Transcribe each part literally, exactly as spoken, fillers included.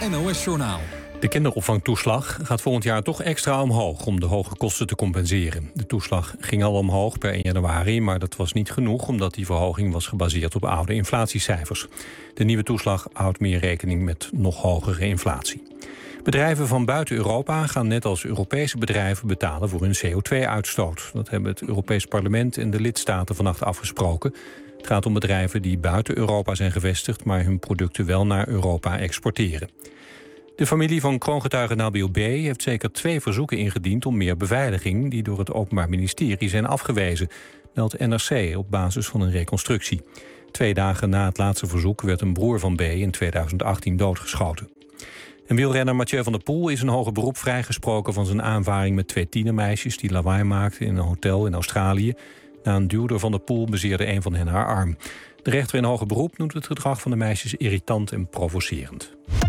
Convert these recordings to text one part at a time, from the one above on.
N O S-journaal. De kinderopvangtoeslag gaat volgend jaar toch extra omhoog om de hoge kosten te compenseren. De toeslag ging al omhoog per één januari, maar dat was niet genoeg omdat die verhoging was gebaseerd op oude inflatiecijfers. De nieuwe toeslag houdt meer rekening met nog hogere inflatie. Bedrijven van buiten Europa gaan net als Europese bedrijven betalen voor hun C O twee uitstoot. Dat hebben het Europees Parlement en de lidstaten vannacht afgesproken. Het gaat om bedrijven die buiten Europa zijn gevestigd, maar hun producten wel naar Europa exporteren. De familie van kroongetuige Nabil B. heeft zeker twee verzoeken ingediend om meer beveiliging, die door het Openbaar Ministerie zijn afgewezen, meldt N R C op basis van een reconstructie. Twee dagen na het laatste verzoek werd een broer van B. in tweeduizend achttien doodgeschoten. En wielrenner Mathieu van der Poel is in hoger beroep vrijgesproken van zijn aanvaring met twee tienermeisjes die lawaai maakten in een hotel in Australië. Na een duw door Van der Poel bezeerde een van hen haar arm. De rechter in hoger beroep noemt het gedrag van de meisjes irritant en provocerend.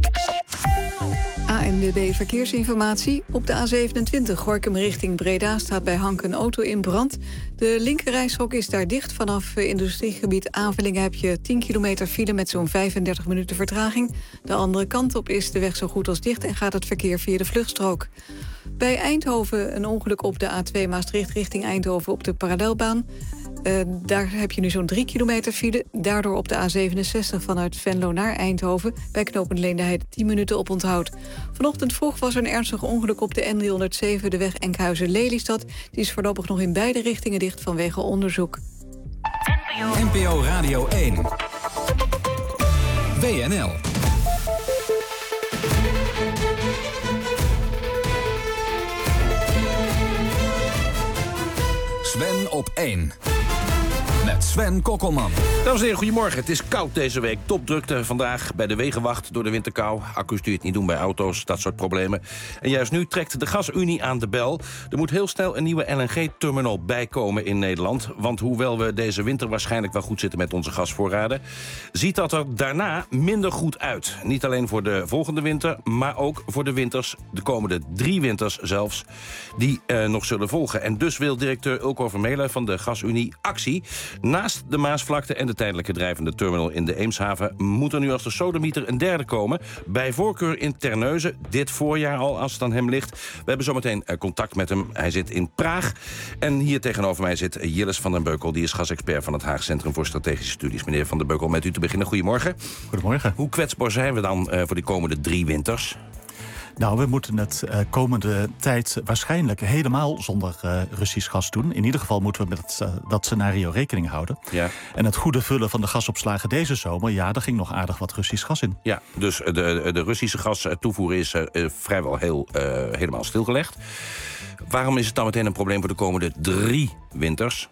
A N W B Verkeersinformatie. Op de A zevenentwintig Gorinchem richting Breda staat bij Hank een auto in brand. De linkerrijstrook is daar dicht. Vanaf industriegebied Avelingen heb je tien kilometer file met zo'n vijfendertig minuten vertraging. De andere kant op is de weg zo goed als dicht en gaat het verkeer via de vluchtstrook. Bij Eindhoven een ongeluk op de A twee Maastricht richting Eindhoven op de parallelbaan. Uh, daar heb je nu zo'n drie kilometer file. Daardoor op de A zevenenzestig vanuit Venlo naar Eindhoven bij knooppunt Leendeheide tien minuten op onthoud. Vanochtend vroeg was er een ernstig ongeluk op de N driehonderdzeven, de weg Enkhuizen-Lelystad. Die is voorlopig nog in beide richtingen dicht vanwege onderzoek. N P O Radio één. W N L. Sven op één. Met Sven Kokkelman. Dames en heren, goedemorgen. Het is koud deze week. Topdrukte vandaag bij de wegenwacht door de winterkou. Accu's die het niet doen bij auto's, dat soort problemen. En juist nu trekt de GasUnie aan de bel. Er moet heel snel een nieuwe L N G-terminal bijkomen in Nederland. Want hoewel we deze winter waarschijnlijk wel goed zitten met onze gasvoorraden, ziet dat er daarna minder goed uit. Niet alleen voor de volgende winter, maar ook voor de winters, de komende drie winters zelfs, die uh, nog zullen volgen. En dus wil directeur Ulko Vermeulen van de GasUnie actie. Naast de Maasvlakte en de tijdelijke drijvende terminal in de Eemshaven moet er nu als de sodemieter een derde komen. Bij voorkeur in Terneuzen, dit voorjaar al als het aan hem ligt. We hebben zometeen contact met hem. Hij zit in Praag. En hier tegenover mij zit Jilles van den Beukel. Die is gasexpert van het Haag Centrum voor Strategische Studies. Meneer van den Beukel, met u te beginnen. Goedemorgen. Goedemorgen. Hoe kwetsbaar zijn we dan uh, voor die komende drie winters? Nou, we moeten het uh, komende tijd waarschijnlijk helemaal zonder uh, Russisch gas doen. In ieder geval moeten we met het, uh, dat scenario rekening houden. Ja. En het goede vullen van de gasopslagen deze zomer, ja, daar ging nog aardig wat Russisch gas in. Ja, dus de, de Russische gastoevoer is uh, vrijwel heel, uh, helemaal stilgelegd. Waarom is het dan meteen een probleem voor de komende drie winters?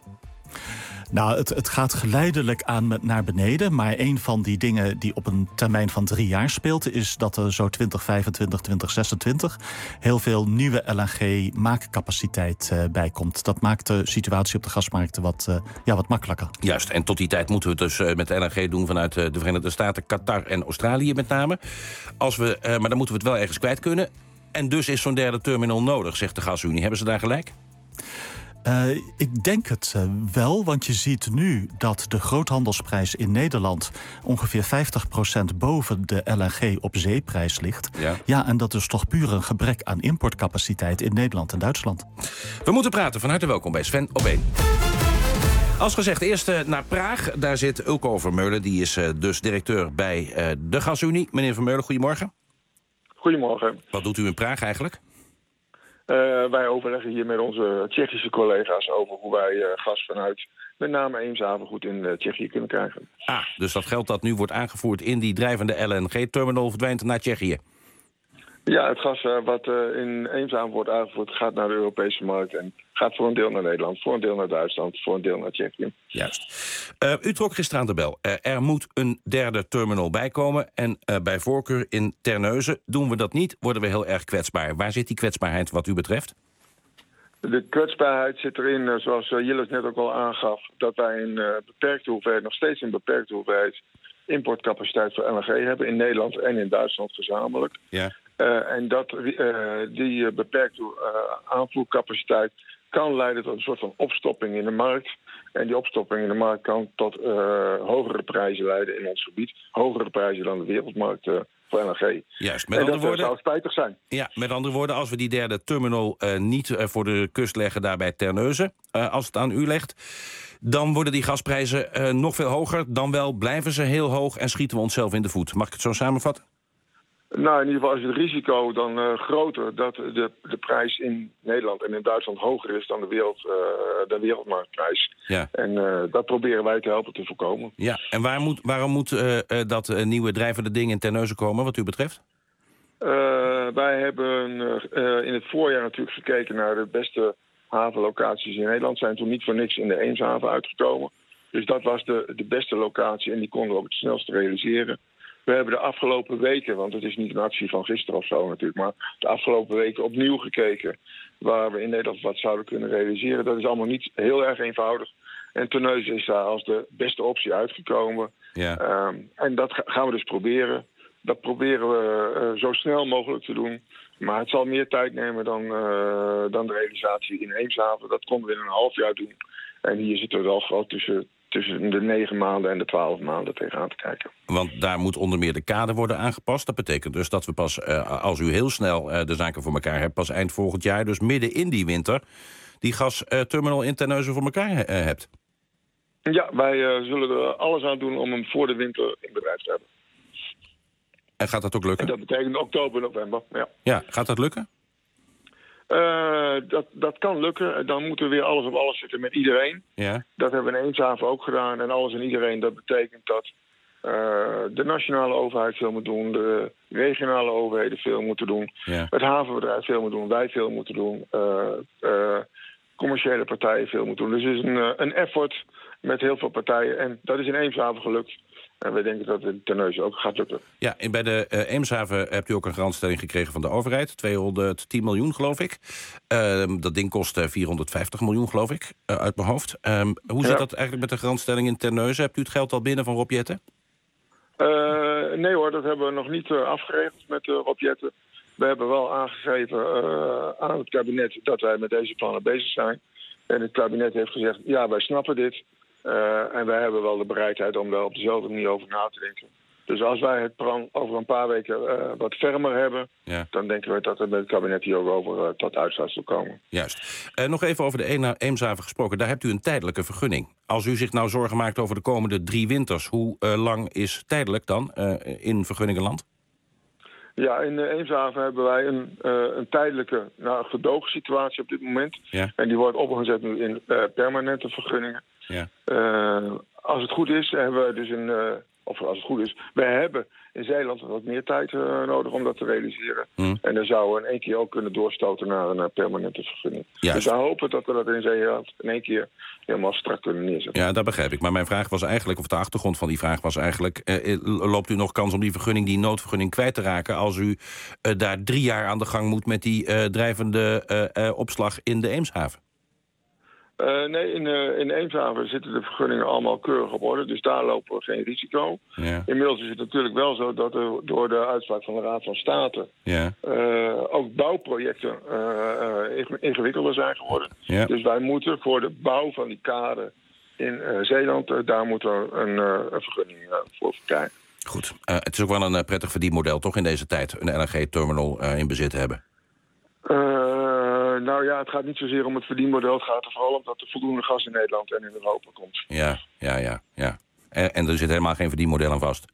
Nou, het, het gaat geleidelijk aan met naar beneden. Maar een van die dingen die op een termijn van drie jaar speelt, is dat er zo twintig vijfentwintig, twintig zesentwintig heel veel nieuwe L N G-maakcapaciteit uh, bij komt. Dat maakt de situatie op de gasmarkten wat, uh, ja, wat makkelijker. Juist, en tot die tijd moeten we het dus uh, met L N G doen vanuit uh, de Verenigde Staten, Qatar en Australië met name. Als we, uh, maar dan moeten we het wel ergens kwijt kunnen. En dus is zo'n derde terminal nodig, zegt de GasUnie. Hebben ze daar gelijk? Uh, ik denk het uh, wel, want je ziet nu dat de groothandelsprijs in Nederland ongeveer vijftig procent boven de L N G op zeeprijs ligt. Ja. ja, en dat is toch puur een gebrek aan importcapaciteit in Nederland en Duitsland. We moeten praten. Van harte welkom bij Sven op één. Als gezegd, eerst uh, naar Praag. Daar zit Ulko Vermeulen, die is uh, dus directeur bij uh, de GasUnie. Meneer Vermeulen, goedemorgen. Goedemorgen. Wat doet u in Praag eigenlijk? Uh, wij overleggen hier met onze Tsjechische collega's over hoe wij uh, gas vanuit met name Eemshaven goed in uh, Tsjechië kunnen krijgen. Ah, dus dat geld dat nu wordt aangevoerd in die drijvende L N G-terminal verdwijnt naar Tsjechië? Ja, het gas uh, wat uh, in Eemshaven wordt aangevoerd gaat naar de Europese markt en gaat voor een deel naar Nederland, voor een deel naar Duitsland, voor een deel naar Tsjechië. Juist. Uh, u trok gisteren aan de bel. Uh, er moet een derde terminal bijkomen en uh, bij voorkeur in Terneuzen. Doen we dat niet, worden we heel erg kwetsbaar. Waar zit die kwetsbaarheid wat u betreft? De kwetsbaarheid zit erin, uh, zoals uh, Jilles net ook al aangaf, dat wij een uh, beperkte hoeveelheid, nog steeds een beperkte hoeveelheid importcapaciteit voor L N G hebben in Nederland en in Duitsland gezamenlijk. Ja. Uh, en dat, uh, die uh, beperkte uh, aanvoercapaciteit kan leiden tot een soort van opstopping in de markt. En die opstopping in de markt kan tot uh, hogere prijzen leiden in ons gebied. Hogere prijzen dan de wereldmarkt uh, voor L N G. Juist, met en andere dat woorden, zou spijtig zijn. Ja, met andere woorden, als we die derde terminal uh, niet uh, voor de kust leggen daar bij Terneuzen, uh, als het aan u ligt, dan worden die gasprijzen uh, nog veel hoger. Dan wel blijven ze heel hoog en schieten we onszelf in de voet. Mag ik het zo samenvatten? Nou, in ieder geval is het risico dan uh, groter dat de, de prijs in Nederland en in Duitsland hoger is dan de, wereld, uh, de wereldmarktprijs. Ja. En uh, dat proberen wij te helpen te voorkomen. Ja, en waar moet, waarom moet uh, uh, dat uh, nieuwe drijvende ding in Terneuzen komen, wat u betreft? Uh, wij hebben uh, in het voorjaar natuurlijk gekeken naar de beste havenlocaties in Nederland. Zijn toen niet voor niks in de Eemshaven uitgekomen. Dus dat was de, de beste locatie en die konden we ook het snelst realiseren. We hebben de afgelopen weken, want het is niet een actie van gisteren of zo natuurlijk, maar de afgelopen weken opnieuw gekeken waar we in Nederland wat zouden kunnen realiseren. Dat is allemaal niet heel erg eenvoudig. En Terneuzen is daar als de beste optie uitgekomen. Ja. Um, en dat gaan we dus proberen. Dat proberen we uh, zo snel mogelijk te doen. Maar het zal meer tijd nemen dan, uh, dan de realisatie in Eemshaven. Dat konden we in een half jaar doen. En hier zitten we wel groot tussen... tussen de negen maanden en de twaalf maanden tegenaan te kijken. Want daar moet onder meer de kade worden aangepast. Dat betekent dus dat we pas, uh, als u heel snel uh, de zaken voor elkaar hebt, pas eind volgend jaar, dus midden in die winter, die gasterminal in Terneuzen voor elkaar uh, hebt. Ja, wij uh, zullen er alles aan doen om hem voor de winter in bedrijf te hebben. En gaat dat ook lukken? En dat betekent oktober, november, ja. Ja, gaat dat lukken? Uh, dat, dat kan lukken. Dan moeten we weer alles op alles zitten met iedereen. Ja. Dat hebben we in Eemshaven ook gedaan. En alles en iedereen, dat betekent dat uh, de nationale overheid veel moet doen. De regionale overheden veel moeten doen. Ja. Het havenbedrijf veel moet doen. Wij veel moeten doen. Uh, uh, commerciële partijen veel moeten doen. Dus het is een, een effort met heel veel partijen. En dat is in Eemshaven gelukt. En wij denken dat het in Terneuzen ook gaat lukken. Ja, en bij de uh, Eemshaven hebt u ook een garantstelling gekregen van de overheid. tweehonderdtien miljoen, geloof ik. Uh, dat ding kost uh, vierhonderdvijftig miljoen, geloof ik, uh, uit mijn hoofd. Um, hoe zit ja. dat eigenlijk met de garantstelling in Terneuzen? Hebt u het geld al binnen van Rob Jetten? Uh, nee hoor, dat hebben we nog niet uh, afgeregeld met uh, Rob Jetten. We hebben wel aangegeven uh, aan het kabinet dat wij met deze plannen bezig zijn. En het kabinet heeft gezegd, ja, wij snappen dit. Uh, en wij hebben wel de bereidheid om daar op dezelfde manier over na te denken. Dus als wij het plan over een paar weken uh, wat fermer hebben, ja. dan denken we dat er met het kabinet hier ook over uh, tot uitslag zal komen. Juist. Uh, nog even over de Eemshaven gesproken. Daar hebt u een tijdelijke vergunning. Als u zich nou zorgen maakt over de komende drie winters, hoe uh, lang is tijdelijk dan uh, in vergunningenland? Ja, in de Eemshaven hebben wij een, uh, een tijdelijke nou, gedoogsituatie op dit moment. Ja. En die wordt opgezet nu in uh, permanente vergunningen. Ja. Uh, als het goed is, hebben we dus een... Uh, of als het goed is, wij hebben in Zeeland wat meer tijd uh, nodig om dat te realiseren. Mm. En dan zouden we in één keer ook kunnen doorstoten naar een uh, permanente vergunning. Juist. Dus wij hopen dat we dat in Zeeland in één keer helemaal strak kunnen neerzetten. Ja, dat begrijp ik. Maar mijn vraag was eigenlijk, of de achtergrond van die vraag was eigenlijk, Uh, loopt u nog kans om die vergunning, die noodvergunning, kwijt te raken als u uh, daar drie jaar aan de gang moet met die uh, drijvende uh, uh, opslag in de Eemshaven? Uh, nee, in, uh, in Eemshaven zitten de vergunningen allemaal keurig op orde. Dus daar lopen we geen risico. Ja. Inmiddels is het natuurlijk wel zo dat er door de uitspraak van de Raad van State ja. uh, ook bouwprojecten uh, uh, ingewikkelder zijn geworden. Ja. Dus wij moeten voor de bouw van die kade in uh, Zeeland, uh, daar moeten we een, uh, een vergunning uh, voor krijgen. Goed. Uh, het is ook wel een uh, prettig verdienmodel toch in deze tijd, een L N G-terminal uh, in bezit hebben? Uh, nou ja, het gaat niet zozeer om het verdienmodel. Het gaat er vooral om dat er voldoende gas in Nederland en in Europa komt. Ja, ja, ja. ja. En, en er zit helemaal geen verdienmodel aan vast?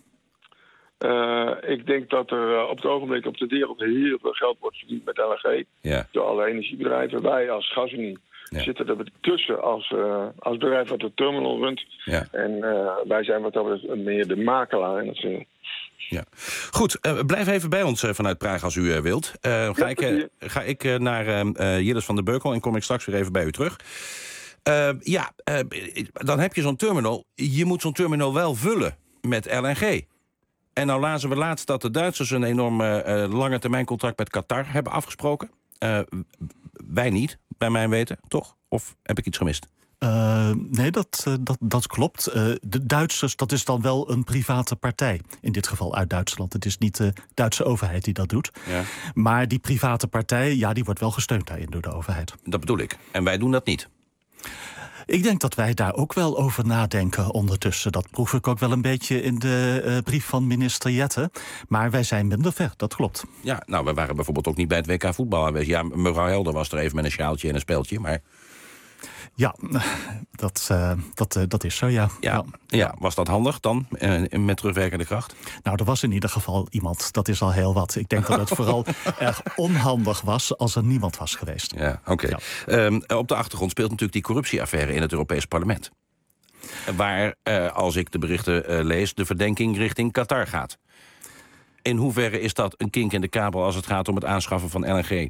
Uh, ik denk dat er uh, op het ogenblik op de wereld heel veel geld wordt verdiend met L N G. Ja. Door alle energiebedrijven. Wij als GasUnie ja. zitten er tussen als, uh, als bedrijf wat de terminal runt. Ja. En uh, wij zijn wat dat betreft meer de makelaar in het zin. Ja. Goed, uh, blijf even bij ons uh, vanuit Praag als u uh, wilt. Uh, ga, ja, ik, uh, ga ik uh, naar uh, Jilles van der Beukel en kom ik straks weer even bij u terug. Uh, ja, uh, dan heb je zo'n terminal. Je moet zo'n terminal wel vullen met L N G. En nou lazen we laatst dat de Duitsers een enorm uh, lange termijn contract met Qatar hebben afgesproken. Uh, wij niet, bij mijn weten, toch? Of heb ik iets gemist? Uh, nee, dat, uh, dat, dat klopt. Uh, de Duitsers, dat is dan wel een private partij. In dit geval uit Duitsland. Het is niet de Duitse overheid die dat doet. Ja. Maar die private partij, ja, die wordt wel gesteund daarin door de overheid. Dat bedoel ik. En wij doen dat niet. Ik denk dat wij daar ook wel over nadenken ondertussen. Dat proef ik ook wel een beetje in de uh, brief van minister Jette. Maar wij zijn minder ver, dat klopt. Ja, nou, we waren bijvoorbeeld ook niet bij het W K voetbal aanwezig. Ja, mevrouw Helder was er even met een sjaaltje en een speeltje, maar... Ja, dat, uh, dat, uh, dat is zo, ja. Ja, ja. ja. Was dat handig dan, uh, met terugwerkende kracht? Nou, er was in ieder geval iemand. Dat is al heel wat. Ik denk dat het vooral erg onhandig was als er niemand was geweest. Ja, oké. Okay. Ja. Um, op de achtergrond speelt natuurlijk die corruptieaffaire in het Europees Parlement. Waar, uh, als ik de berichten uh, lees, de verdenking richting Qatar gaat. In hoeverre is dat een kink in de kabel als het gaat om het aanschaffen van L N G?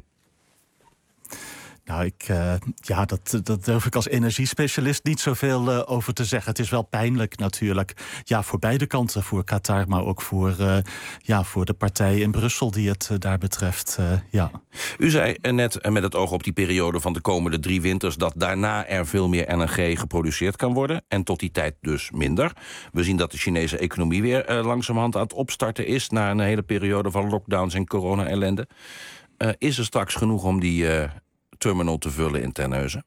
Nou, ik, uh, ja, dat, dat durf ik als energiespecialist niet zoveel uh, over te zeggen. Het is wel pijnlijk natuurlijk. Ja, voor beide kanten. Voor Qatar, maar ook voor, uh, ja, voor de partij in Brussel die het uh, daar betreft. Uh, ja. U zei net uh, met het oog op die periode van de komende drie winters... dat daarna er veel meer L N G geproduceerd kan worden. En tot die tijd dus minder. We zien dat de Chinese economie weer uh, langzamerhand aan het opstarten is... na een hele periode van lockdowns en corona-ellende. Uh, is er straks genoeg om die... Uh, terminal te vullen in Terneuzen?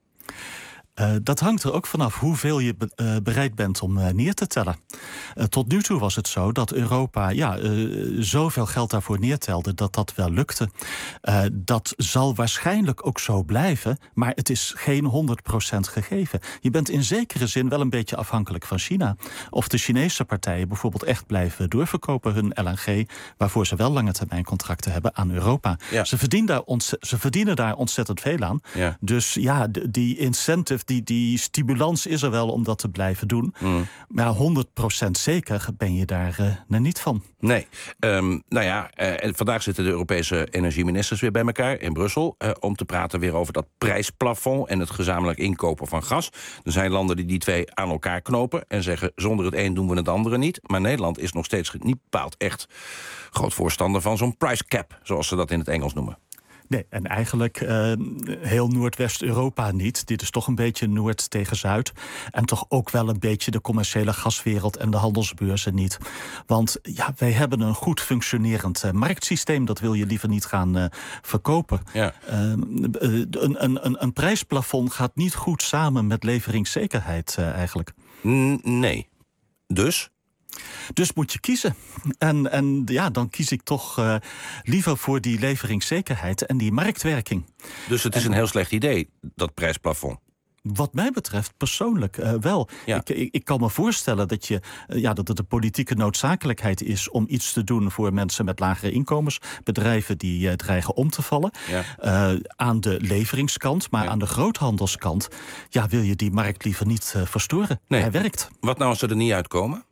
Uh, dat hangt er ook vanaf hoeveel je be- uh, bereid bent om uh, neer te tellen. Uh, tot nu toe was het zo dat Europa ja, uh, zoveel geld daarvoor neertelde dat dat wel lukte. Uh, dat zal waarschijnlijk ook zo blijven, maar het is geen honderd procent gegeven. Je bent in zekere zin wel een beetje afhankelijk van China. Of de Chinese partijen bijvoorbeeld echt blijven doorverkopen hun L N G... waarvoor ze wel lange termijn contracten hebben aan Europa. Ja. Ze, verdienen daar ontz- ze verdienen daar ontzettend veel aan. Ja. Dus ja, d- die incentive... Die, die stimulans is er wel om dat te blijven doen. Mm. Maar honderd procent zeker ben je daar uh, er niet van. Nee. Um, nou ja, uh, en vandaag zitten de Europese energieministers weer bij elkaar in Brussel... Uh, om te praten weer over dat prijsplafond... en het gezamenlijk inkopen van gas. Er zijn landen die die twee aan elkaar knopen... en zeggen, zonder het een doen we het andere niet. Maar Nederland is nog steeds niet bepaald echt... groot voorstander van zo'n price cap... zoals ze dat in het Engels noemen. Nee, en eigenlijk uh, heel Noordwest-Europa niet. Dit is toch een beetje Noord tegen Zuid. En toch ook wel een beetje de commerciële gaswereld en de handelsbeurzen niet. Want ja, wij hebben een goed functionerend uh, marktsysteem. Dat wil je liever niet gaan uh, verkopen. Ja. Uh, een, een, een, een prijsplafond gaat niet goed samen met leveringszekerheid uh, eigenlijk. N- nee. Dus? Dus moet je kiezen. En, en ja, dan kies ik toch uh, liever voor die leveringszekerheid en die marktwerking. Dus het is en, een heel slecht idee, dat prijsplafond? Wat mij betreft persoonlijk uh, wel. Ja. Ik, ik, ik kan me voorstellen dat, je, uh, ja, dat het een politieke noodzakelijkheid is... om iets te doen voor mensen met lagere inkomens. Bedrijven die uh, dreigen om te vallen. Ja. Uh, aan de leveringskant, maar ja. aan de groothandelskant... ja, wil je die markt liever niet uh, verstoren. Nee. Hij werkt. Wat nou als ze er niet uitkomen?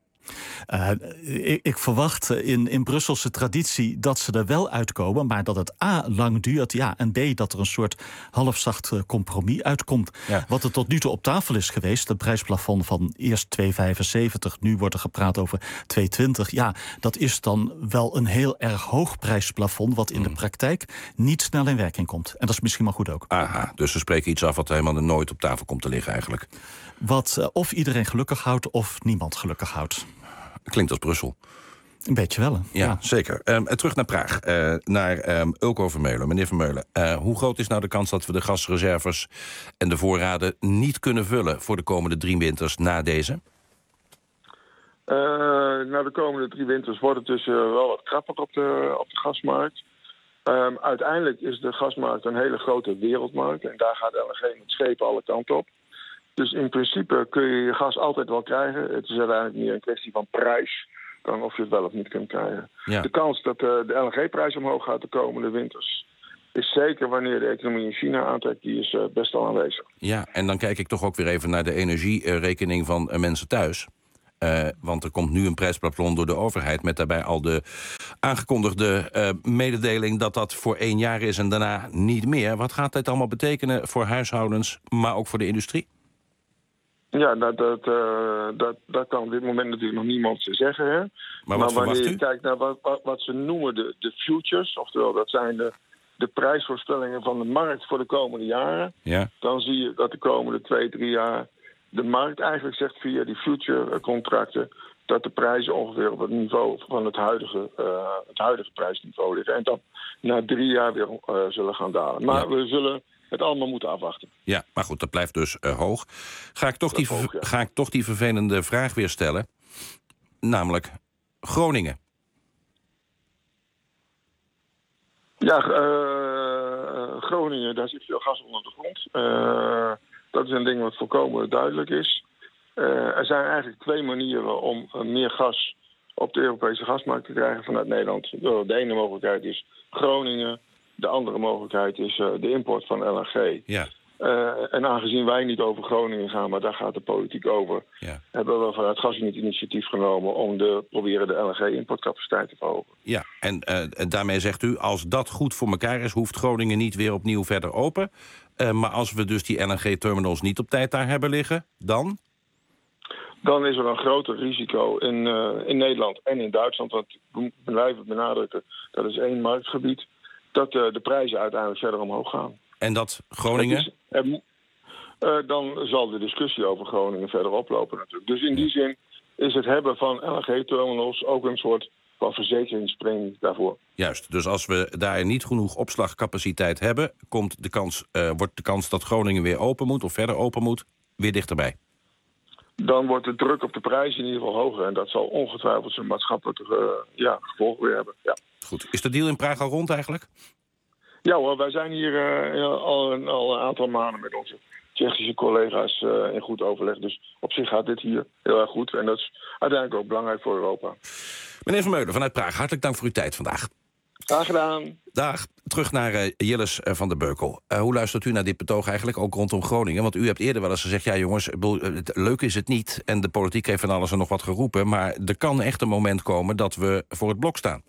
Uh, ik, ik verwacht in, in Brusselse traditie dat ze er wel uitkomen... maar dat het A, lang duurt, ja, en B, dat er een soort halfzacht compromis uitkomt. Ja. Wat er tot nu toe op tafel is geweest, een prijsplafond van eerst twee komma vijfenzeventig... nu wordt er gepraat over twee komma twintig. Ja, dat is dan wel een heel erg hoog prijsplafond... wat in mm. de praktijk niet snel in werking komt. En dat is misschien maar goed ook. Aha, dus ze spreken iets af wat helemaal nooit op tafel komt te liggen eigenlijk. Wat uh, of iedereen gelukkig houdt of niemand gelukkig houdt. Klinkt als Brussel. Een beetje wel. Hè? Ja, ja. Zeker. Um, terug naar Praag, uh, naar um, Ulko Vermeulen. Meneer Vermeulen, uh, hoe groot is nou de kans dat we de gasreserves en de voorraden niet kunnen vullen voor de komende drie winters na deze? Uh, na de komende drie winters wordt het dus uh, wel wat krapper op de, op de gasmarkt. Um, uiteindelijk is de gasmarkt een hele grote wereldmarkt en daar gaat L N G met schepen alle kanten op. Dus in principe kun je je gas altijd wel krijgen. Het is uiteindelijk meer een kwestie van prijs dan of je het wel of niet kunt krijgen. Ja. De kans dat uh, de L N G-prijs omhoog gaat de komende winters is zeker wanneer de economie in China aantrekt, die is uh, best al aanwezig. Ja, en dan kijk ik toch ook weer even naar de energierekening van uh, mensen thuis. Uh, want er komt nu een prijsplafond door de overheid met daarbij al de aangekondigde uh, mededeling dat dat voor één jaar is en daarna niet meer. Wat gaat dit allemaal betekenen voor huishoudens, maar ook voor de industrie? Ja, dat, dat, uh, dat, dat kan op dit moment natuurlijk nog niemand zeggen. Hè? Maar, wat maar wanneer je u? kijkt naar wat, wat, wat ze noemen de, de futures, oftewel dat zijn de de prijsvoorspellingen van de markt voor de komende jaren... Ja. dan zie je dat de komende twee, drie jaar de markt eigenlijk zegt via die future-contracten... dat de prijzen ongeveer op het niveau van het huidige, uh, het huidige prijsniveau liggen. En dan na drie jaar weer uh, zullen gaan dalen. Maar ja. we zullen het allemaal moeten afwachten. Ja, maar goed, dat blijft dus uh, hoog. Ga ik, toch die, hoog, ja. ga ik toch die vervelende vraag weer stellen. Namelijk Groningen. Ja, uh, Groningen, daar zit veel gas onder de grond. Uh, dat is een ding wat volkomen duidelijk is. Uh, er zijn eigenlijk twee manieren om uh, meer gas op de Europese gasmarkt te krijgen vanuit Nederland. De ene mogelijkheid is Groningen. De andere mogelijkheid is uh, de import van L N G. Ja. Uh, en aangezien wij niet over Groningen gaan, maar daar gaat de politiek over... Ja. hebben we vanuit GasUnie het initiatief genomen om de, proberen de L N G-importcapaciteit te verhogen. Ja, en uh, daarmee zegt u, als dat goed voor elkaar is, hoeft Groningen niet weer opnieuw verder open. Uh, maar als we dus die L N G-terminals niet op tijd daar hebben liggen, dan... Dan is er een groter risico in, uh, in Nederland en in Duitsland. Want we blijven benadrukken, dat is één marktgebied... dat uh, de prijzen uiteindelijk verder omhoog gaan. En dat Groningen? Is, er, uh, dan zal de discussie over Groningen verder oplopen natuurlijk. Dus in die zin is het hebben van L N G-terminals ook een soort van verzekeringspremie daarvoor. Juist, dus als we daar niet genoeg opslagcapaciteit hebben... Komt de kans, uh, wordt de kans dat Groningen weer open moet of verder open moet weer dichterbij. Dan wordt de druk op de prijzen in ieder geval hoger. En dat zal ongetwijfeld zijn maatschappelijke uh, ja, gevolgen weer hebben. Ja. Goed. Is de deal in Praag al rond eigenlijk? Ja hoor, wij zijn hier uh, al, een, al een aantal maanden met onze Tsjechische collega's uh, in goed overleg. Dus op zich gaat dit hier heel erg goed. En dat is uiteindelijk ook belangrijk voor Europa. Meneer Vermeulen vanuit Praag, hartelijk dank voor uw tijd vandaag. Graag gedaan. Dag. Terug naar uh, Jilles uh, van der Beukel. Uh, hoe luistert u naar dit betoog eigenlijk, ook rondom Groningen? Want u hebt eerder wel eens gezegd, ja jongens, het, leuk is het niet... en de politiek heeft van alles en nog wat geroepen... maar er kan echt een moment komen dat we voor het blok staan.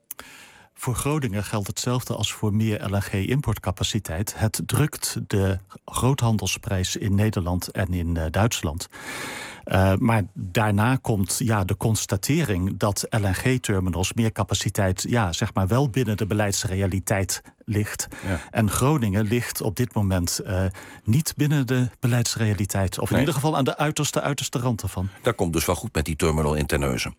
Voor Groningen geldt hetzelfde als voor meer L N G-importcapaciteit. Het drukt de groothandelsprijs in Nederland en in uh, Duitsland. Uh, maar daarna komt ja, de constatering dat L N G-terminals meer capaciteit... ja, zeg maar wel binnen de beleidsrealiteit ligt. Ja. En Groningen ligt op dit moment uh, niet binnen de beleidsrealiteit. Of in nee. ieder geval aan de uiterste, uiterste rand ervan. Dat komt dus wel goed met die terminal in Terneuzen.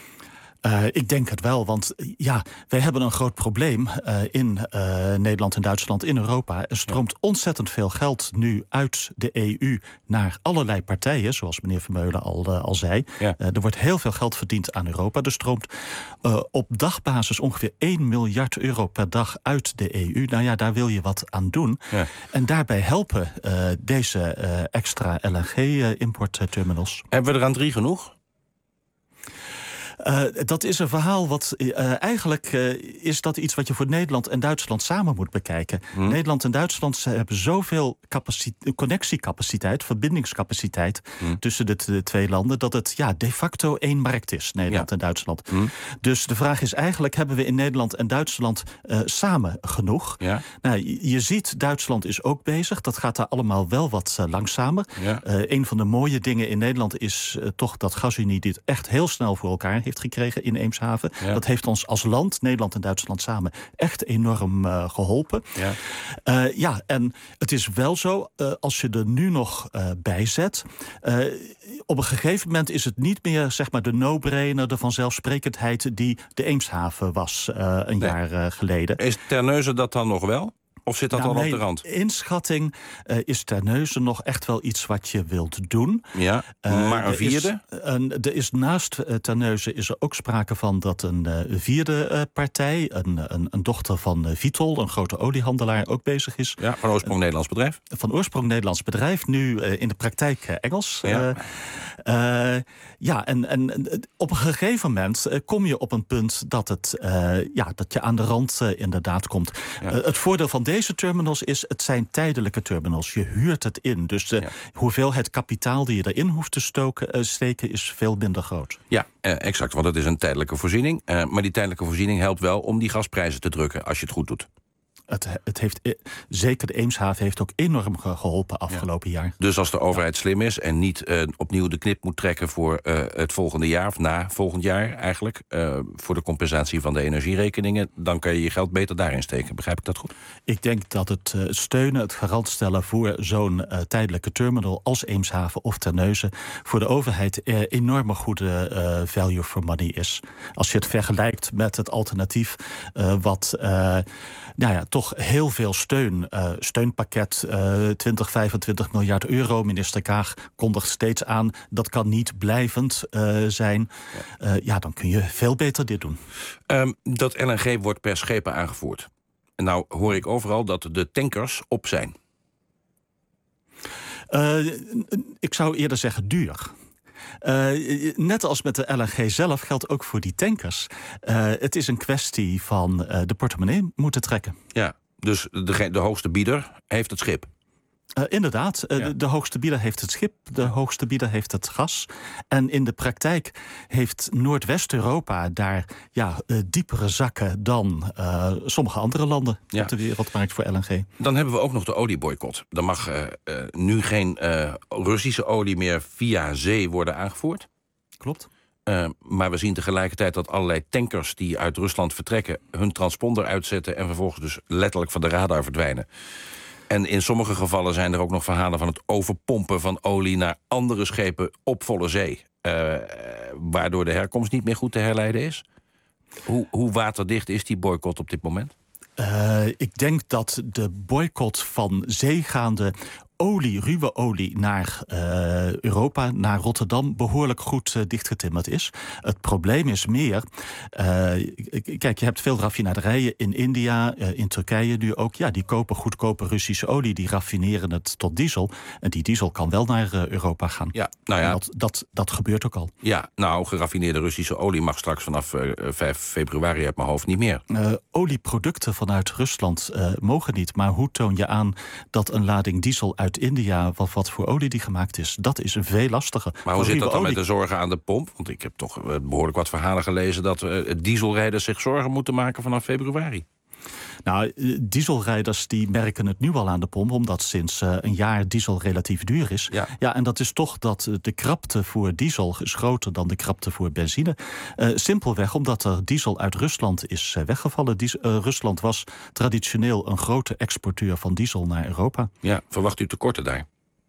Uh, ik denk het wel, want ja, wij hebben een groot probleem uh, in uh, Nederland en Duitsland, in Europa. Er stroomt ja. ontzettend veel geld nu uit de E U naar allerlei partijen, zoals meneer Vermeulen al, uh, al zei. Ja. Uh, er wordt heel veel geld verdiend aan Europa. Er stroomt uh, op dagbasis ongeveer één miljard euro per dag uit de E U. Nou ja, daar wil je wat aan doen. Ja. En daarbij helpen uh, deze uh, extra L N G-importterminals. Hebben we er aan drie genoeg? Uh, dat is een verhaal wat uh, eigenlijk uh, is dat iets wat je voor Nederland en Duitsland samen moet bekijken. Hmm. Nederland en Duitsland hebben zoveel connectiecapaciteit, verbindingscapaciteit hmm. tussen de, de twee landen, dat het ja, de facto één markt is, Nederland ja. en Duitsland. Hmm. Dus de vraag is eigenlijk, hebben we in Nederland en Duitsland uh, samen genoeg? Ja. Nou, je, je ziet, Duitsland is ook bezig. Dat gaat daar allemaal wel wat uh, langzamer. Ja. Uh, een van de mooie dingen in Nederland is uh, toch dat GasUnie dit echt heel snel voor elkaar heeft gekregen in Eemshaven. Ja. Dat heeft ons als land, Nederland en Duitsland samen, echt enorm uh, geholpen. Ja. Uh, ja, en het is wel zo, uh, als je er nu nog uh, bij zet, uh, op een gegeven moment is het niet meer zeg maar de no-brainer, de vanzelfsprekendheid die de Eemshaven was uh, een nee. jaar uh, geleden. Is Terneuzen dat dan nog wel? Of zit dat nou, al op de rand? Inschatting uh, is Terneuzen nog echt wel iets wat je wilt doen. Ja, uh, maar een vierde? Er is, een, er is naast uh, Terneuzen is er ook sprake van dat een uh, vierde uh, partij, een, een, een dochter van uh, Vitol, een grote oliehandelaar, ook bezig is. Ja, van oorsprong uh, Nederlands bedrijf. Van oorsprong Nederlands bedrijf, nu uh, in de praktijk uh, Engels. Ja, uh, uh, ja en, en op een gegeven moment uh, kom je op een punt dat, het, uh, ja, dat je aan de rand uh, inderdaad komt. Ja. Uh, het voordeel van deze Deze terminals is, het zijn tijdelijke terminals. Je huurt het in. Dus de ja. hoeveelheid kapitaal die je erin hoeft te stoken, uh, steken is veel minder groot. Ja, uh, exact. Want het is een tijdelijke voorziening. Uh, maar die tijdelijke voorziening helpt wel om die gasprijzen te drukken als je het goed doet. Het, het heeft, zeker de Eemshaven heeft ook enorm geholpen afgelopen ja. jaar. Dus als de overheid ja. slim is en niet uh, opnieuw de knip moet trekken voor uh, het volgende jaar, of na volgend jaar eigenlijk, uh, voor de compensatie van de energierekeningen, dan kan je je geld beter daarin steken. Begrijp ik dat goed? Ik denk dat het uh, steunen, het garant stellen voor zo'n uh, tijdelijke terminal als Eemshaven of Terneuzen voor de overheid uh, enorme goede uh, value for money is. Als je het vergelijkt met het alternatief uh, wat uh, nou ja, toch heel veel steun, uh, steunpakket, uh, twintig, vijfentwintig miljard euro. Minister Kaag kondigt steeds aan, dat kan niet blijvend uh, zijn. Uh, ja, dan kun je veel beter dit doen. Um, dat L N G wordt per schepen aangevoerd. En nou hoor ik overal dat de tankers op zijn. Uh, ik zou eerder zeggen duur. Uh, net als met de L N G zelf geldt ook voor die tankers. Uh, het is een kwestie van uh, de portemonnee moeten trekken. Ja, dus de, de hoogste bieder heeft het schip. Uh, inderdaad, uh, ja. de, de hoogste bieder heeft het schip, de hoogste bieder heeft het gas. En in de praktijk heeft Noordwest-Europa daar ja, uh, diepere zakken dan uh, sommige andere landen ja. op de wereldmarkt voor L N G. Dan hebben we ook nog de olieboycott. Er mag uh, uh, nu geen uh, Russische olie meer via zee worden aangevoerd. Klopt. Uh, maar we zien tegelijkertijd dat allerlei tankers die uit Rusland vertrekken hun transponder uitzetten en vervolgens dus letterlijk van de radar verdwijnen. En in sommige gevallen zijn er ook nog verhalen van het overpompen van olie naar andere schepen op volle zee. Uh, waardoor de herkomst niet meer goed te herleiden is. Hoe, hoe waterdicht is die boycott op dit moment? Uh, ik denk dat de boycott van zeegaande olie, ruwe olie naar uh, Europa, naar Rotterdam, behoorlijk goed uh, dichtgetimmerd is. Het probleem is meer, uh, kijk, je hebt veel raffinaderijen in India, uh, in Turkije nu ook. Ja, die kopen goedkope Russische olie, die raffineren het tot diesel. En die diesel kan wel naar uh, Europa gaan. Ja, nou ja. Dat, dat, dat gebeurt ook al. Ja, nou, geraffineerde Russische olie mag straks vanaf uh, vijf februari uit mijn hoofd niet meer. Uh, olieproducten vanuit Rusland uh, mogen niet. Maar hoe toon je aan dat een lading diesel uit uit India, wat, wat voor olie die gemaakt is, dat is een veel lastiger. Maar hoe zit dat dan olie met de zorgen aan de pomp? Want ik heb toch behoorlijk wat verhalen gelezen dat uh, dieselrijders zich zorgen moeten maken vanaf februari. Nou, dieselrijders die merken het nu al aan de pomp, omdat sinds uh, een jaar diesel relatief duur is. Ja. ja, en dat is toch dat de krapte voor diesel is groter dan de krapte voor benzine. Uh, simpelweg omdat er diesel uit Rusland is uh, weggevallen. Dies, uh, Rusland was traditioneel een grote exporteur van diesel naar Europa. Ja, verwacht u tekorten daar?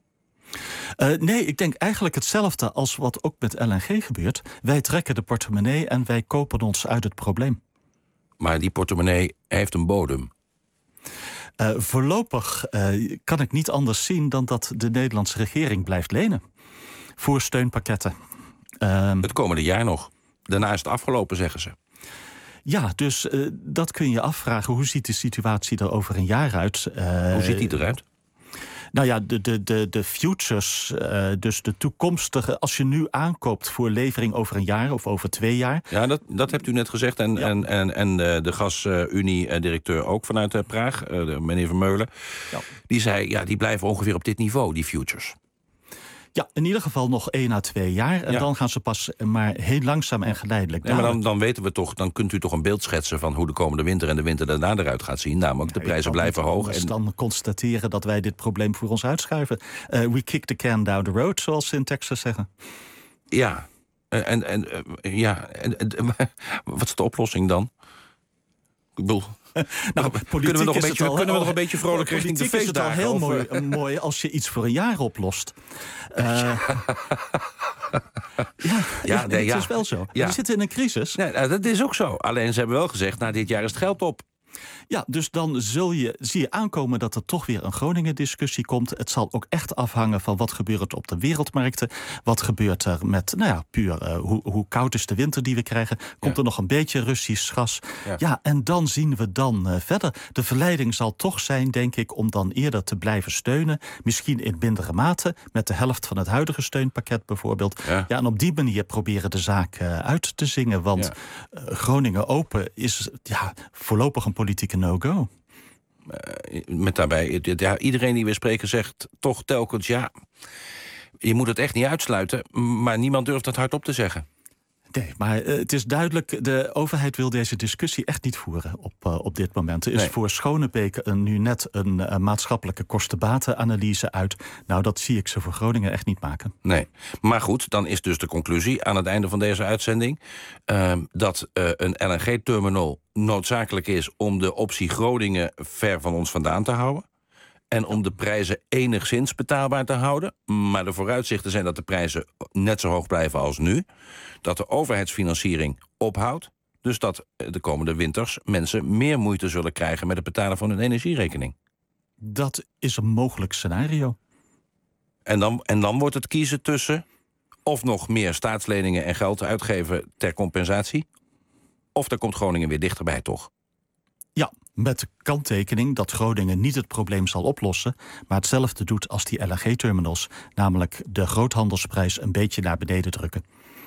Uh, nee, ik denk eigenlijk hetzelfde als wat ook met L N G gebeurt. Wij trekken de portemonnee en wij kopen ons uit het probleem. Maar die portemonnee heeft een bodem. Uh, voorlopig uh, kan ik niet anders zien dan dat de Nederlandse regering blijft lenen. Voor steunpakketten. Uh, het komende jaar nog. Daarna is het afgelopen, zeggen ze. Ja, dus uh, dat kun je afvragen. Hoe ziet de situatie er over een jaar uit? Uh, Hoe ziet die eruit? Nou ja, de, de, de, de futures, uh, dus de toekomstige, als je nu aankoopt voor levering over een jaar of over twee jaar. Ja, dat, dat hebt u net gezegd. En, ja. en, en, en de GasUnie-directeur ook vanuit uh, Praag, uh, de meneer Vermeulen. Ja. Die zei, ja, die blijven ongeveer op dit niveau, die futures. Ja, in ieder geval nog één à twee jaar. En ja. dan gaan ze pas maar heel langzaam en geleidelijk. Nee, maar dan, dan weten we toch, dan kunt u toch een beeld schetsen van hoe de komende winter en de winter daarna eruit gaat zien. Namelijk, de ja, prijzen blijven hoog. En dan constateren dat wij dit probleem voor ons uitschuiven. Uh, we kick the can down the road, zoals ze in Texas zeggen. Ja, en, en, ja, en, en wat is de oplossing dan? Ik bedoel, nou, kunnen we nog een beetje, al, kunnen we nog een beetje vrolijk richting de feestdagen? Het is het al heel mooi, mooi als je iets voor een jaar oplost. Uh, ja, ja, ja, nee, ja, het is wel zo. Ja. We zitten in een crisis. Nee, nou, dat is ook zo. Alleen ze hebben wel gezegd, nou, dit jaar is het geld op. Ja, dus dan zul je, zie je aankomen dat er toch weer een Groningen-discussie komt. Het zal ook echt afhangen van wat gebeurt er op de wereldmarkten. Wat gebeurt er met, nou ja, puur uh, hoe, hoe koud is de winter die we krijgen. Komt ja. er nog een beetje Russisch gas? Ja, ja en dan zien we dan uh, verder. De verleiding zal toch zijn, denk ik, om dan eerder te blijven steunen. Misschien in mindere mate, met de helft van het huidige steunpakket bijvoorbeeld. Ja, ja en op die manier proberen de zaak uh, uit te zingen. Want ja. uh, Groningen Open is ja, voorlopig een politieke no-go. Uh, met daarbij, ja, iedereen die we spreken zegt toch telkens, ja, je moet het echt niet uitsluiten, maar niemand durft het hardop te zeggen. Nee, maar uh, het is duidelijk, de overheid wil deze discussie echt niet voeren op, uh, op dit moment. Er is nee. voor Schonebeek uh, nu net een uh, maatschappelijke kosten-baten-analyse uit. Nou, dat zie ik ze voor Groningen echt niet maken. Nee, maar goed, dan is dus de conclusie aan het einde van deze uitzending Uh, dat uh, een L N G-terminal noodzakelijk is om de optie Groningen ver van ons vandaan te houden. En om de prijzen enigszins betaalbaar te houden. Maar de vooruitzichten zijn dat de prijzen net zo hoog blijven als nu. Dat de overheidsfinanciering ophoudt. Dus dat de komende winters mensen meer moeite zullen krijgen met het betalen van hun energierekening. Dat is een mogelijk scenario. En dan, en dan wordt het kiezen tussen of nog meer staatsleningen en geld uitgeven ter compensatie. Of daar komt Groningen weer dichterbij, toch? Ja, met de kanttekening dat Groningen niet het probleem zal oplossen, maar hetzelfde doet als die L N G-terminals, namelijk de groothandelsprijs een beetje naar beneden drukken.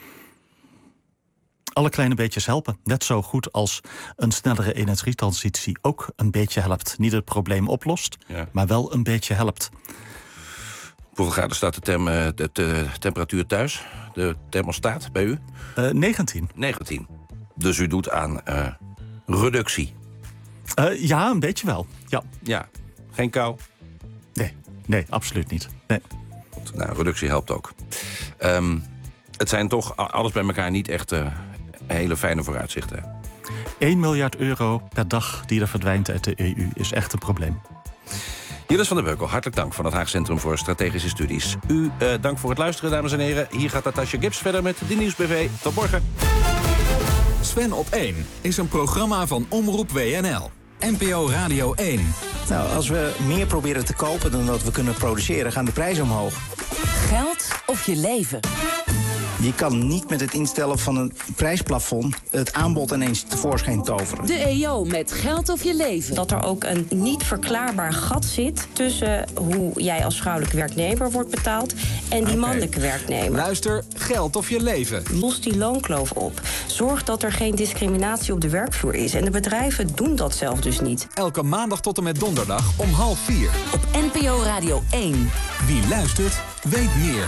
Alle kleine beetjes helpen, net zo goed als een snellere energietransitie ook een beetje helpt. Niet het probleem oplost, ja. maar wel een beetje helpt. Hoeveel graden staat de, tem, de, de temperatuur thuis? De thermostaat bij u? Uh, negentien. negentien. Dus u doet aan uh, reductie? Uh, ja, een beetje wel. Ja. ja. Geen kou? Nee, nee, absoluut niet. Nee. Goed, nou, reductie helpt ook. Um, het zijn toch alles bij elkaar niet echt uh, hele fijne vooruitzichten. één miljard euro per dag die er verdwijnt uit de E U is echt een probleem. Jilles van der Beukel, hartelijk dank van het Haag Centrum voor Strategische Studies. U, uh, dank voor het luisteren, dames en heren. Hier gaat Natasja Gips verder met de Nieuws B V. Tot morgen. Sven op één is een programma van Omroep W N L. N P O Radio één. Nou, als we meer proberen te kopen dan dat we kunnen produceren, gaan de prijzen omhoog. Geld of je leven? Je kan niet met het instellen van een prijsplafond het aanbod ineens tevoorschijn toveren. De E O met Geld of je leven. Dat er ook een niet verklaarbaar gat zit tussen hoe jij als vrouwelijke werknemer wordt betaald en die okay. mannelijke werknemer. Luister, Geld of je leven. Los die loonkloof op. Zorg dat er geen discriminatie op de werkvloer is. En de bedrijven doen dat zelf dus niet. Elke maandag tot en met donderdag om half vier. Op N P O Radio één. Wie luistert, weet meer.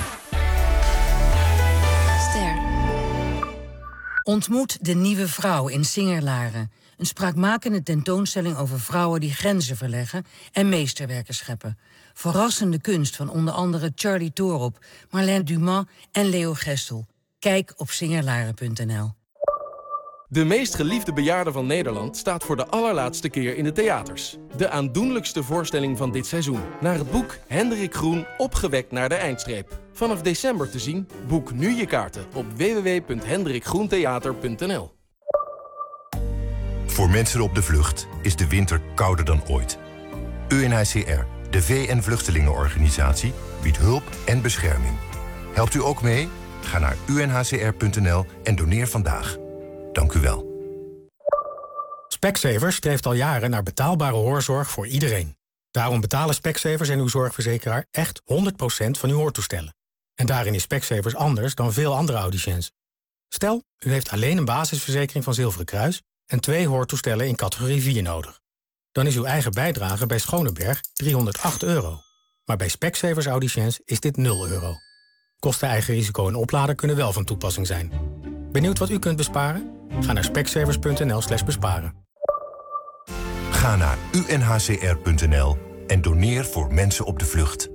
Ontmoet de nieuwe vrouw in Singerlaren. Een spraakmakende tentoonstelling over vrouwen die grenzen verleggen en meesterwerken scheppen. Verrassende kunst van onder andere Charlie Toorop, Marlène Dumas en Leo Gestel. Kijk op singerlaren punt n l. De meest geliefde bejaarde van Nederland staat voor de allerlaatste keer in de theaters. De aandoenlijkste voorstelling van dit seizoen. Naar het boek Hendrik Groen, opgewekt naar de eindstreep. Vanaf december te zien, boek nu je kaarten op w w w punt hendrik groen theater punt n l. Voor mensen op de vlucht is de winter kouder dan ooit. U N H C R, de V N-vluchtelingenorganisatie, biedt hulp en bescherming. Helpt u ook mee? Ga naar u n h c r punt n l en doneer vandaag. Dank u wel. Specsavers streeft al jaren naar betaalbare hoorzorg voor iedereen. Daarom betalen Specsavers en uw zorgverzekeraar echt honderd procent van uw hoortoestellen. En daarin is Specsavers anders dan veel andere audiciëns. Stel, u heeft alleen een basisverzekering van Zilveren Kruis en twee hoortoestellen in categorie vier nodig. Dan is uw eigen bijdrage bij Schoneberg driehonderdacht euro. Maar bij Specsavers audiciëns is dit nul euro. Kosten, eigen risico en oplader kunnen wel van toepassing zijn. Benieuwd wat u kunt besparen? Ga naar specsavers punt n l slash besparen. Ga naar u n h c r punt n l en doneer voor mensen op de vlucht.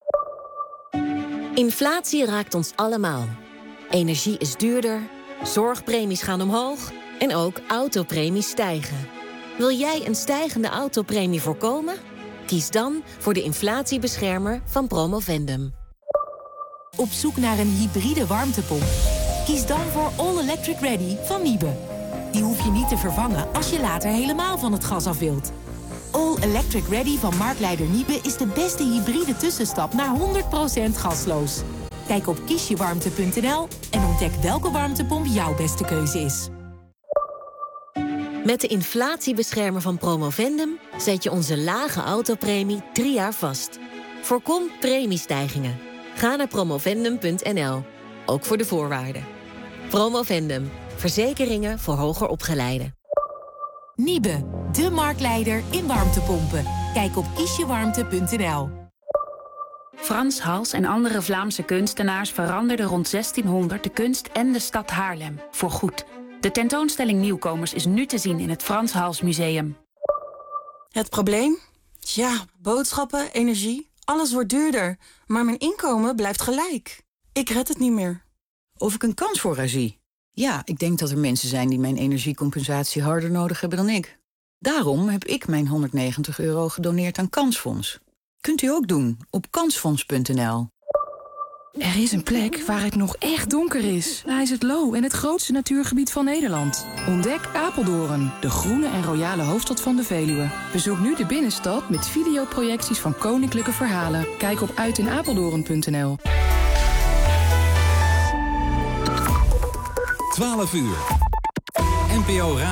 Inflatie raakt ons allemaal. Energie is duurder, zorgpremies gaan omhoog en ook autopremies stijgen. Wil jij een stijgende autopremie voorkomen? Kies dan voor de inflatiebeschermer van Promovendum. Op zoek naar een hybride warmtepomp? Kies dan voor All Electric Ready van Miebe. Die hoef je niet te vervangen als je later helemaal van het gas af wilt. All Electric Ready van marktleider Niebe is de beste hybride tussenstap naar honderd procent gasloos. Kijk op kiesjewarmte punt n l en ontdek welke warmtepomp jouw beste keuze is. Met de inflatiebeschermer van Promovendum zet je onze lage autopremie drie jaar vast. Voorkom premiestijgingen. Ga naar promovendum punt n l. Ook voor de voorwaarden. Promovendum. Verzekeringen voor hoger opgeleiden. Niebe, de marktleider in warmtepompen. Kijk op kiesjewarmte punt n l. Frans Hals en andere Vlaamse kunstenaars veranderden rond zestienhonderd de kunst en de stad Haarlem. Voorgoed. De tentoonstelling Nieuwkomers is nu te zien in het Frans Hals Museum. Het probleem? Ja, boodschappen, energie, alles wordt duurder. Maar mijn inkomen blijft gelijk. Ik red het niet meer. Of ik een kans voor haar zie? Ja, ik denk dat er mensen zijn die mijn energiecompensatie harder nodig hebben dan ik. Daarom heb ik mijn honderdnegentig euro gedoneerd aan Kansfonds. Kunt u ook doen op kansfonds punt n l. Er is een plek waar het nog echt donker is. Hij is het Loo en het grootste natuurgebied van Nederland. Ontdek Apeldoorn, de groene en royale hoofdstad van de Veluwe. Bezoek nu de binnenstad met videoprojecties van koninklijke verhalen. Kijk op uitinapeldoorn punt n l. twaalf uur. N P O